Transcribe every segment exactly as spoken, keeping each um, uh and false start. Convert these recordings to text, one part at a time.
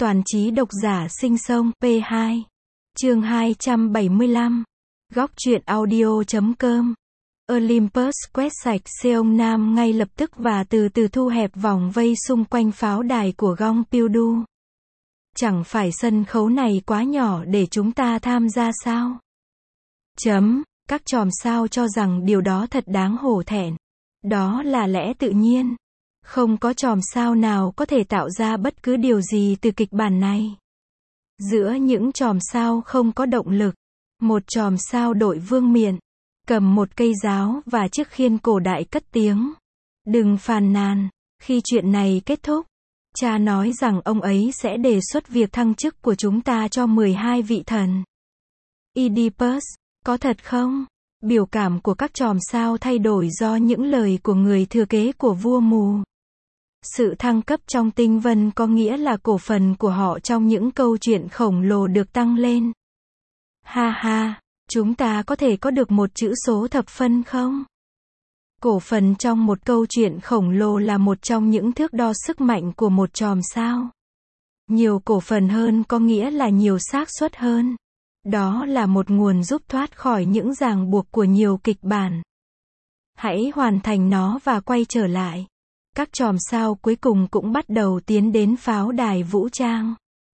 Toàn trí độc giả sinh sông, pê hai. Chương hai trăm bảy mươi lăm. Góc truyện audio chấm com. Olympus quét sạch Seong Nam ngay lập tức và từ từ thu hẹp vòng vây xung quanh pháo đài của Gongpyeongdu. Chẳng phải sân khấu này quá nhỏ để chúng ta tham gia sao? Chấm, các chòm sao cho rằng điều đó thật đáng hổ thẹn. Đó là lẽ tự nhiên. Không có chòm sao nào có thể tạo ra bất cứ điều gì từ kịch bản này. Giữa những chòm sao không có động lực, một chòm sao đội vương miện, cầm một cây giáo và chiếc khiên cổ đại cất tiếng. Đừng phàn nàn, khi chuyện này kết thúc, cha nói rằng ông ấy sẽ đề xuất việc thăng chức của chúng ta cho mười hai vị thần. Oedipus, có thật không? Biểu cảm của các chòm sao thay đổi do những lời của người thừa kế của vua mù. Sự thăng cấp trong tinh vân có nghĩa là cổ phần của họ trong những câu chuyện khổng lồ được tăng lên. Ha ha, chúng ta có thể có được một chữ số thập phân không? Cổ phần trong một câu chuyện khổng lồ là một trong những thước đo sức mạnh của một chòm sao. Nhiều cổ phần hơn có nghĩa là nhiều xác suất hơn. Đó là một nguồn giúp thoát khỏi những ràng buộc của nhiều kịch bản. Hãy hoàn thành nó và quay trở lại. Các chòm sao cuối cùng cũng bắt đầu tiến đến pháo đài vũ trang.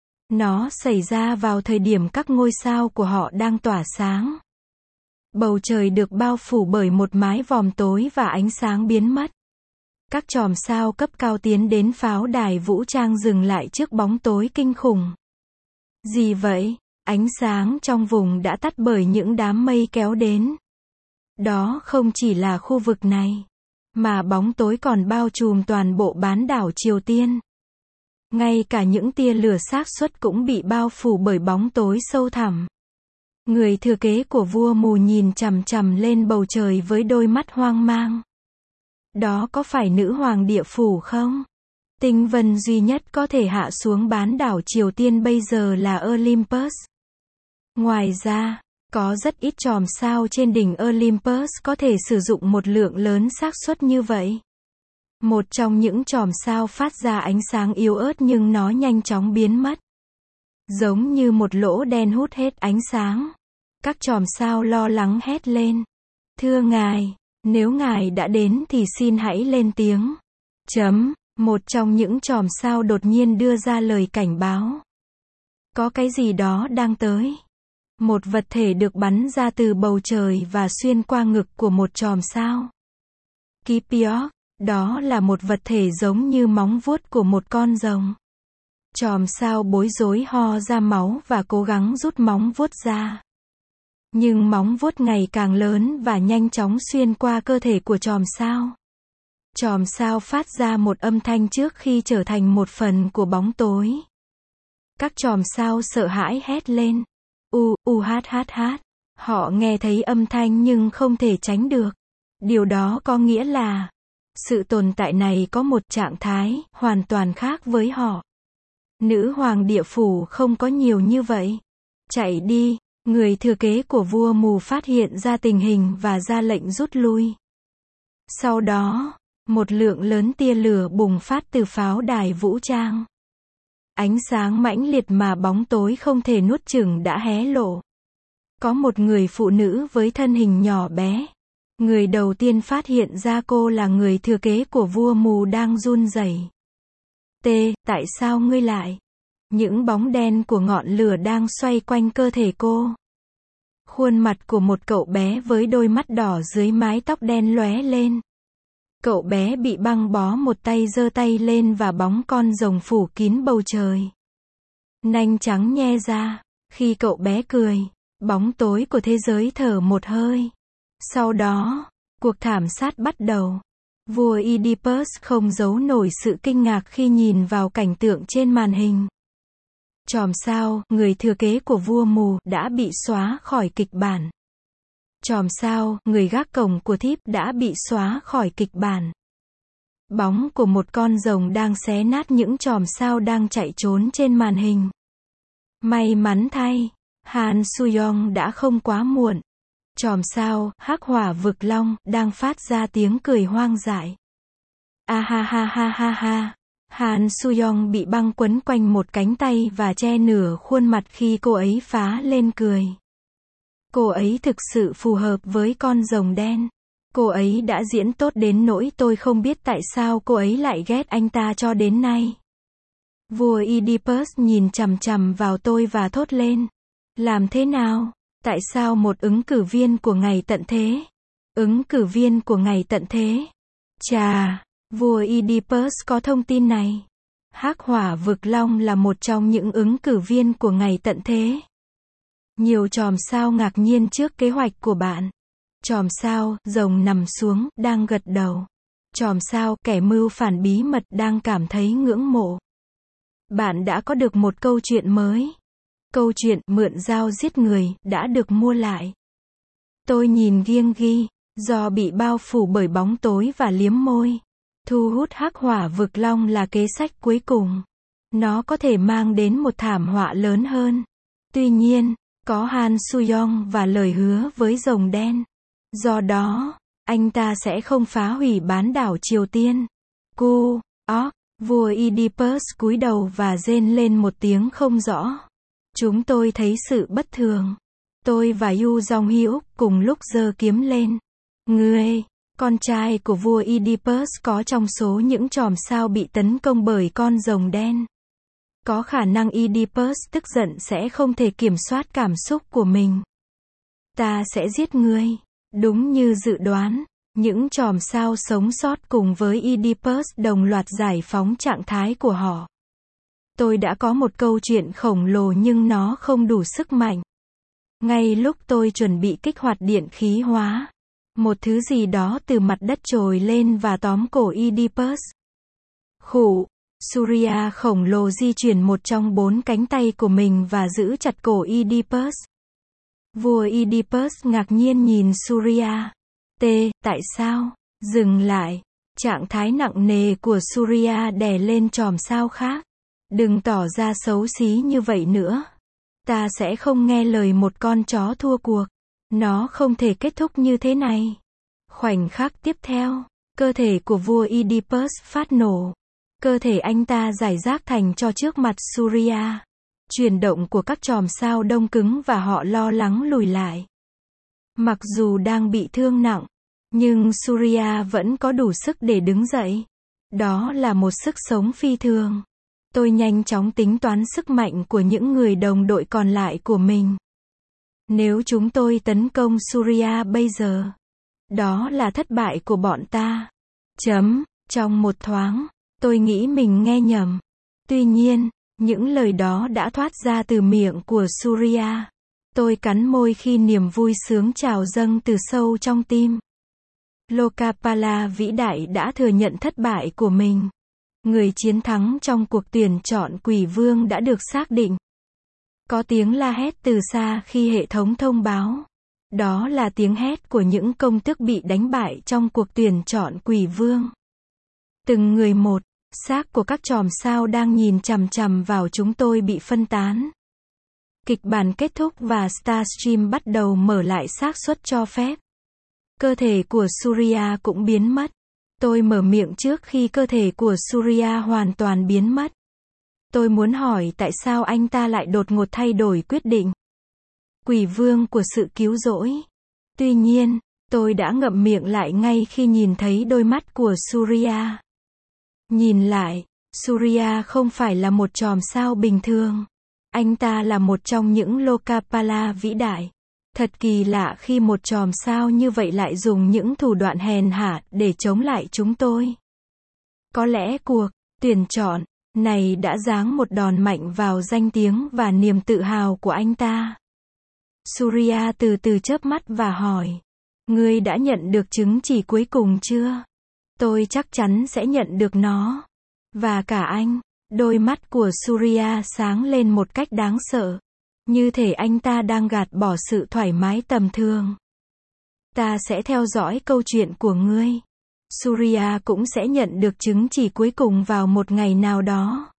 Nó xảy ra vào thời điểm các ngôi sao của họ đang tỏa sáng. Bầu trời được bao phủ bởi một mái vòm tối và ánh sáng biến mất. Các chòm sao cấp cao tiến đến pháo đài vũ trang dừng lại trước bóng tối kinh khủng. Gì vậy? Ánh sáng trong vùng đã tắt bởi những đám mây kéo đến. Đó không chỉ là khu vực này, mà bóng tối còn bao trùm toàn bộ bán đảo Triều Tiên. Ngay cả những tia lửa xác suất cũng bị bao phủ bởi bóng tối sâu thẳm. Người thừa kế của vua mù nhìn chằm chằm lên bầu trời với đôi mắt hoang mang. Đó có phải nữ hoàng địa phủ không? Tinh vân duy nhất có thể hạ xuống bán đảo Triều Tiên bây giờ là Olympus. Ngoài ra, có rất ít chòm sao trên đỉnh Olympus có thể sử dụng một lượng lớn xác suất như vậy. Một trong những chòm sao phát ra ánh sáng yếu ớt nhưng nó nhanh chóng biến mất. Giống như một lỗ đen hút hết ánh sáng. Các chòm sao lo lắng hét lên. Thưa ngài, nếu ngài đã đến thì xin hãy lên tiếng. Chấm, một trong những chòm sao đột nhiên đưa ra lời cảnh báo. Có cái gì đó đang tới. Một vật thể được bắn ra từ bầu trời và xuyên qua ngực của một chòm sao. Kipiok, đó là một vật thể giống như móng vuốt của một con rồng. Chòm sao bối rối ho ra máu và cố gắng rút móng vuốt ra. Nhưng móng vuốt ngày càng lớn và nhanh chóng xuyên qua cơ thể của chòm sao. Chòm sao phát ra một âm thanh trước khi trở thành một phần của bóng tối. Các chòm sao sợ hãi hét lên. U, u hát hát hát. Họ nghe thấy âm thanh nhưng không thể tránh được. Điều đó có nghĩa là sự tồn tại này có một trạng thái hoàn toàn khác với họ. Nữ hoàng địa phủ không có nhiều như vậy. Chạy đi, người thừa kế của vua mù phát hiện ra tình hình và ra lệnh rút lui. Sau đó, một lượng lớn tia lửa bùng phát từ pháo đài vũ trang. Ánh sáng mãnh liệt mà bóng tối không thể nuốt chửng đã hé lộ. Có một người phụ nữ với thân hình nhỏ bé. Người đầu tiên phát hiện ra cô là người thừa kế của vua mù đang run rẩy. T, tại sao ngươi lại? Những bóng đen của ngọn lửa đang xoay quanh cơ thể cô. Khuôn mặt của một cậu bé với đôi mắt đỏ dưới mái tóc đen lóe lên. Cậu bé bị băng bó một tay giơ tay lên và bóng con rồng phủ kín bầu trời. Nanh trắng nhe ra. Khi cậu bé cười, bóng tối của thế giới thở một hơi. Sau đó, cuộc thảm sát bắt đầu. Vua Oedipus không giấu nổi sự kinh ngạc khi nhìn vào cảnh tượng trên màn hình. Chòm sao, người thừa kế của vua mù, đã bị xóa khỏi kịch bản. Chòm sao, người gác cổng của thiếp đã bị xóa khỏi kịch bản. Bóng của một con rồng đang xé nát những chòm sao đang chạy trốn trên màn hình. May mắn thay, Han Suyong đã không quá muộn. Chòm sao, hắc hỏa vực long, đang phát ra tiếng cười hoang dại. A ha ha ha ha ha. Han Soo-young bị băng quấn quanh một cánh tay và che nửa khuôn mặt khi cô ấy phá lên cười. Cô ấy thực sự phù hợp với con rồng đen. Cô ấy đã diễn tốt đến nỗi tôi không biết tại sao cô ấy lại ghét anh ta cho đến nay. Vua Oedipus nhìn chằm chằm vào tôi và thốt lên. Làm thế nào? Tại sao một ứng cử viên của ngày tận thế? Ứng cử viên của ngày tận thế? Chà, vua Oedipus có thông tin này. Hắc hỏa vực long là một trong những ứng cử viên của ngày tận thế. Nhiều chòm sao ngạc nhiên trước kế hoạch của bạn. Chòm sao, rồng nằm xuống, đang gật đầu. Chòm sao, kẻ mưu phản bí mật, đang cảm thấy ngưỡng mộ. Bạn đã có được một câu chuyện mới. Câu chuyện mượn dao giết người đã được mua lại. Tôi nhìn Gyeonggi, do bị bao phủ bởi bóng tối và liếm môi. Thu hút hắc hỏa vực long là kế sách cuối cùng. Nó có thể mang đến một thảm họa lớn hơn. Tuy nhiên, có Han Soo-young và lời hứa với rồng đen. Do đó, anh ta sẽ không phá hủy bán đảo Triều Tiên. Cu, ó, vua Oedipus cúi đầu và rên lên một tiếng không rõ. Chúng tôi thấy sự bất thường. Tôi và Yu Jong-hyuk cùng lúc giơ kiếm lên. Ngươi, con trai của vua Oedipus có trong số những chòm sao bị tấn công bởi con rồng đen. Có khả năng Oedipus tức giận sẽ không thể kiểm soát cảm xúc của mình. Ta sẽ giết ngươi. Đúng như dự đoán, những chòm sao sống sót cùng với Oedipus đồng loạt giải phóng trạng thái của họ. Tôi đã có một câu chuyện khổng lồ nhưng nó không đủ sức mạnh. Ngay lúc tôi chuẩn bị kích hoạt điện khí hóa, một thứ gì đó từ mặt đất trồi lên và tóm cổ Oedipus. Khụ, Surya khổng lồ di chuyển một trong bốn cánh tay của mình và giữ chặt cổ Oedipus. Vua Oedipus ngạc nhiên nhìn Surya. T, tại sao? Dừng lại. Trạng thái nặng nề của Surya đè lên chòm sao khác. Đừng tỏ ra xấu xí như vậy nữa. Ta sẽ không nghe lời một con chó thua cuộc. Nó không thể kết thúc như thế này. Khoảnh khắc tiếp theo, cơ thể của vua Oedipus phát nổ. Cơ thể anh ta giải rác thành tro trước mặt Surya. Chuyển động của các chòm sao đông cứng và họ lo lắng lùi lại. Mặc dù đang bị thương nặng, nhưng Surya vẫn có đủ sức để đứng dậy. Đó là một sức sống phi thường. Tôi nhanh chóng tính toán sức mạnh của những người đồng đội còn lại của mình. Nếu chúng tôi tấn công Surya bây giờ, đó là thất bại của bọn ta. Chấm, trong một thoáng, tôi nghĩ mình nghe nhầm. Tuy nhiên, những lời đó đã thoát ra từ miệng của Surya. Tôi cắn môi khi niềm vui sướng trào dâng từ sâu trong tim. Lokapala vĩ đại đã thừa nhận thất bại của mình. Người chiến thắng trong cuộc tuyển chọn quỷ vương đã được xác định. Có tiếng la hét từ xa khi hệ thống thông báo. Đó là tiếng hét của những công tước bị đánh bại trong cuộc tuyển chọn quỷ vương. Từng người một, xác của các chòm sao đang nhìn chằm chằm vào chúng tôi bị phân tán. Kịch bản kết thúc và Starstream bắt đầu mở lại xác suất cho phép. Cơ thể của Surya cũng biến mất. Tôi mở miệng trước khi cơ thể của Surya hoàn toàn biến mất. Tôi muốn hỏi tại sao anh ta lại đột ngột thay đổi quyết định. Quỷ vương của sự cứu rỗi. Tuy nhiên, tôi đã ngậm miệng lại ngay khi nhìn thấy đôi mắt của Surya. Nhìn lại, Surya không phải là một chòm sao bình thường. Anh ta là một trong những Lokapala vĩ đại. Thật kỳ lạ khi một chòm sao như vậy lại dùng những thủ đoạn hèn hạ để chống lại chúng tôi. Có lẽ cuộc tuyển chọn này đã giáng một đòn mạnh vào danh tiếng và niềm tự hào của anh ta. Surya từ từ chớp mắt và hỏi. Ngươi đã nhận được chứng chỉ cuối cùng chưa? Tôi chắc chắn sẽ nhận được nó. Và cả anh. Đôi mắt của Surya sáng lên một cách đáng sợ. Như thể anh ta đang gạt bỏ sự thoải mái tầm thường. Ta sẽ theo dõi câu chuyện của ngươi. Surya cũng sẽ nhận được chứng chỉ cuối cùng vào một ngày nào đó.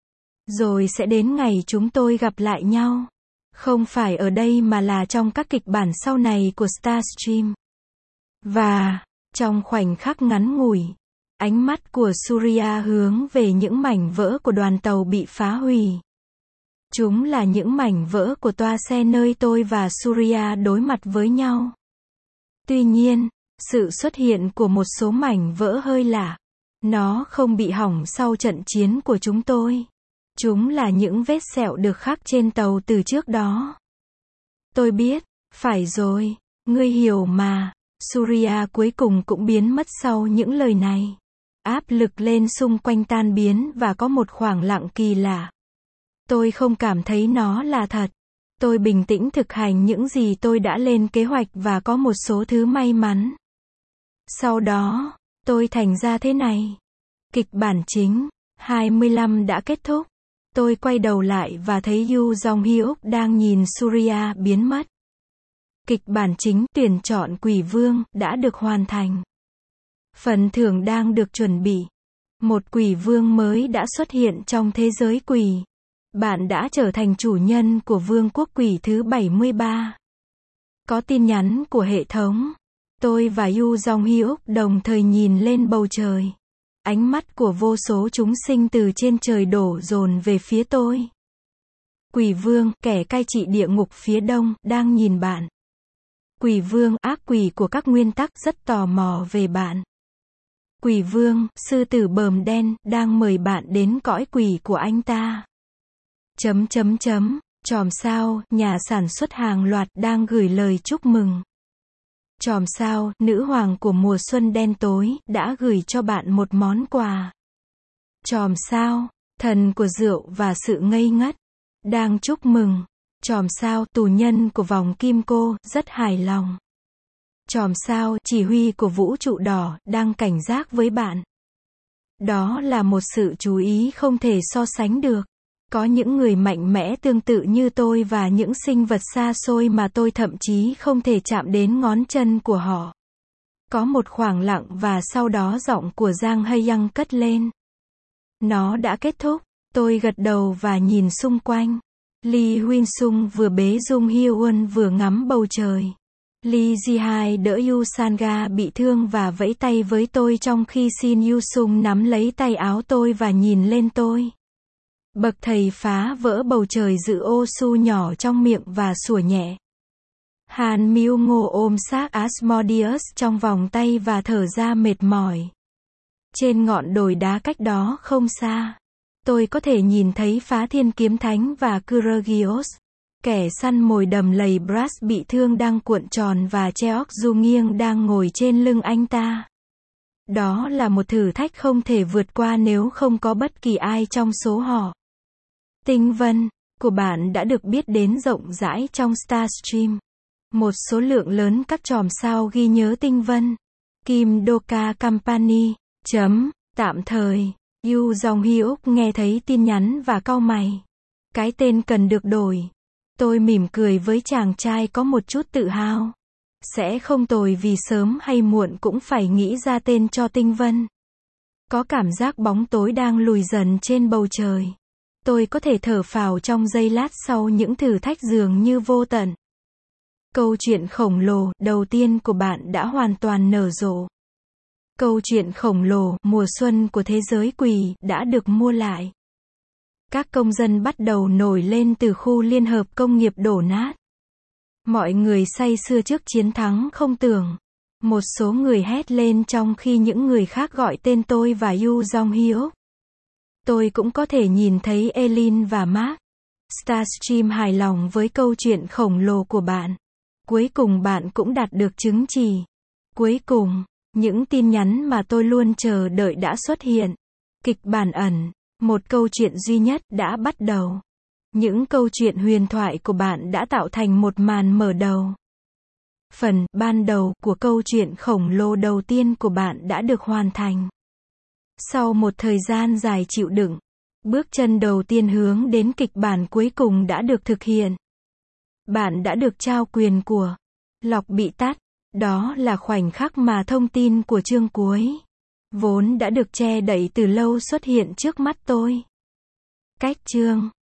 Rồi sẽ đến ngày chúng tôi gặp lại nhau. Không phải ở đây mà là trong các kịch bản sau này của Starstream. Và, trong khoảnh khắc ngắn ngủi, Ánh mắt của Surya hướng về những mảnh vỡ của đoàn tàu bị phá hủy. Chúng là những mảnh vỡ của toa xe nơi tôi và Surya đối mặt với nhau. Tuy nhiên, sự xuất hiện của một số mảnh vỡ hơi lạ. Nó không bị hỏng sau trận chiến của chúng tôi. Chúng là những vết sẹo được khắc trên tàu từ trước đó. Tôi biết, phải rồi, ngươi hiểu mà. Surya cuối cùng cũng biến mất sau những lời này. Áp lực lên xung quanh tan biến và có một khoảng lặng kỳ lạ. Tôi không cảm thấy nó là thật. Tôi bình tĩnh thực hành những gì tôi đã lên kế hoạch và có một số thứ may mắn. Sau đó, tôi thành ra thế này. Kịch bản chính, hai mươi lăm đã kết thúc. Tôi quay đầu lại và thấy Yoo Jong Hyuk đang nhìn Surya biến mất. Kịch bản chính, tuyển chọn quỷ vương, đã được hoàn thành. Phần thưởng đang được chuẩn bị. Một quỷ vương mới đã xuất hiện trong thế giới quỷ. Bạn đã trở thành chủ nhân của vương quốc quỷ thứ bảy mươi ba. Có tin nhắn của hệ thống. Tôi và Yoo Jong Hyuk đồng thời nhìn lên bầu trời. Ánh mắt của vô số chúng sinh từ trên trời đổ dồn về phía tôi. Quỷ vương, kẻ cai trị địa ngục phía đông, đang nhìn bạn. Quỷ vương, ác quỷ của các nguyên tắc, rất tò mò về bạn. Quỷ vương, sư tử bờm đen, đang mời bạn đến cõi quỷ của anh ta. Chấm chấm chấm, chòm sao, nhà sản xuất hàng loạt, đang gửi lời chúc mừng. Chòm sao, nữ hoàng của mùa xuân đen tối, đã gửi cho bạn một món quà. Chòm sao, thần của rượu và sự ngây ngất, đang chúc mừng. Chòm sao, tù nhân của vòng kim cô, rất hài lòng. Chòm sao, chỉ huy của vũ trụ đỏ, đang cảnh giác với bạn. Đó là một sự chú ý không thể so sánh được. Có những người mạnh mẽ tương tự như tôi và những sinh vật xa xôi mà tôi thậm chí không thể chạm đến ngón chân của họ. Có một khoảng lặng và sau đó giọng của Giang Hae-young cất lên. Nó đã kết thúc. Tôi gật đầu và nhìn xung quanh. Lee Huynh-sung vừa bế Jung Hyo-won vừa ngắm bầu trời. Lee Ji-hai đỡ Yoo Sang-ga bị thương và vẫy tay với tôi trong khi Shin Yu-sung nắm lấy tay áo tôi và nhìn lên tôi. Bậc thầy phá vỡ bầu trời giữ ô su nhỏ trong miệng và sủa nhẹ. Han Myung-ngo ôm xác Asmodeus trong vòng tay và thở ra mệt mỏi. Trên ngọn đồi đá cách đó không xa, tôi có thể nhìn thấy Phá Thiên Kiếm Thánh và Kyrgios. Kẻ săn mồi đầm lầy Brass bị thương đang cuộn tròn và Cheok Du nghiêng đang ngồi trên lưng anh ta. Đó là một thử thách không thể vượt qua nếu không có bất kỳ ai trong số họ. Tinh vân của bạn đã được biết đến rộng rãi trong Starstream. Một số lượng lớn các chòm sao ghi nhớ tinh vân. Kim Doka Company. Chấm. Tạm thời. Yoo Jong Hyuk nghe thấy tin nhắn và cau mày. Cái tên cần được đổi. Tôi mỉm cười với chàng trai có một chút tự hào. Sẽ không tồi vì sớm hay muộn cũng phải nghĩ ra tên cho tinh vân. Có cảm giác bóng tối đang lùi dần trên bầu trời. Tôi có thể thở phào trong giây lát sau những thử thách dường như vô tận. Câu chuyện khổng lồ đầu tiên của bạn đã hoàn toàn nở rộ. Câu chuyện khổng lồ mùa xuân của thế giới quỷ đã được mua lại. Các công dân bắt đầu nổi lên từ khu liên hợp công nghiệp đổ nát. Mọi người say sưa trước chiến thắng không tưởng. Một số người hét lên trong khi những người khác gọi tên tôi và Yoo Jong Hyuk. Tôi cũng có thể nhìn thấy Elin và Mark. Starstream hài lòng với câu chuyện khổng lồ của bạn. Cuối cùng bạn cũng đạt được chứng chỉ. Cuối cùng, những tin nhắn mà tôi luôn chờ đợi đã xuất hiện. Kịch bản ẩn, một câu chuyện duy nhất đã bắt đầu. Những câu chuyện huyền thoại của bạn đã tạo thành một màn mở đầu. Phần ban đầu của câu chuyện khổng lồ đầu tiên của bạn đã được hoàn thành. Sau một thời gian dài chịu đựng, bước chân đầu tiên hướng đến kịch bản cuối cùng đã được thực hiện. Bạn đã được trao quyền của lọc bị tắt. Đó là khoảnh khắc mà thông tin của chương cuối, vốn đã được che đậy từ lâu xuất hiện trước mắt tôi. Cách chương